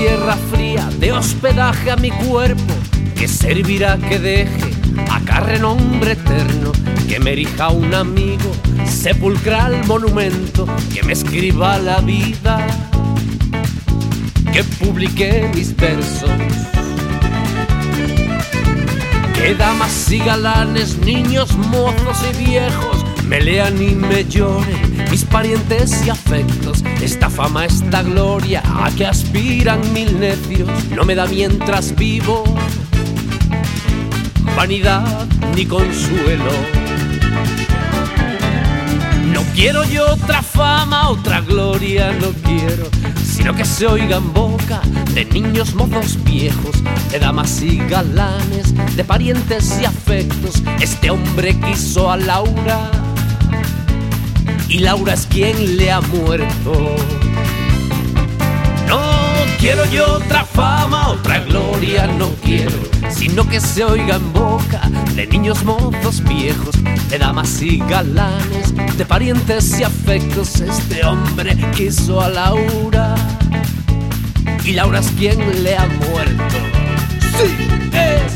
tierra fría de hospedaje a mi cuerpo, que servirá que deje acá renombre eterno, que me erija un amigo, sepulcral monumento, que me escriba la vida, que publique mis versos, que damas y galanes, niños, mozos y viejos me lean y me lloren, mis parientes y afectos. Esta fama, esta gloria a que aspiran mil necios, no me da mientras vivo vanidad ni consuelo. No quiero yo otra fama, otra gloria, no quiero, sino que se oiga en boca de niños, mozos, viejos, de damas y galanes, de parientes y afectos. Este hombre quiso a Laura y Laura es quien le ha muerto. No quiero yo otra fama, otra gloria, no quiero, sino que se oiga en boca de niños, mozos, viejos, de damas y galanes, de parientes y afectos. Este hombre quiso a Laura y Laura es quien le ha muerto. ¡Sí! ¡Eso!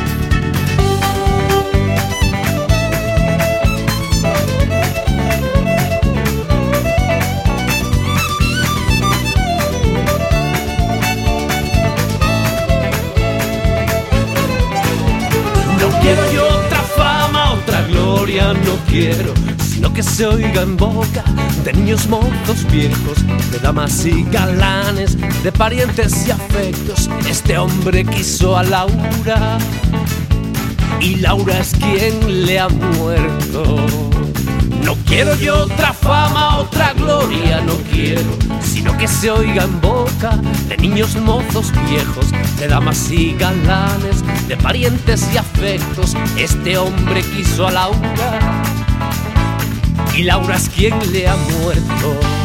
Quiero yo otra fama, otra gloria, no quiero, sino que se oiga en boca de niños, mozos, viejos, de damas y galanes, de parientes y afectos. Este hombre quiso a Laura y Laura es quien le ha muerto. No quiero yo otra fama, otra gloria, no quiero, sino que se oiga en boca de niños, mozos, viejos, de damas y galanes, de parientes y afectos. Este hombre quiso a Laura y Laura es quien le ha muerto.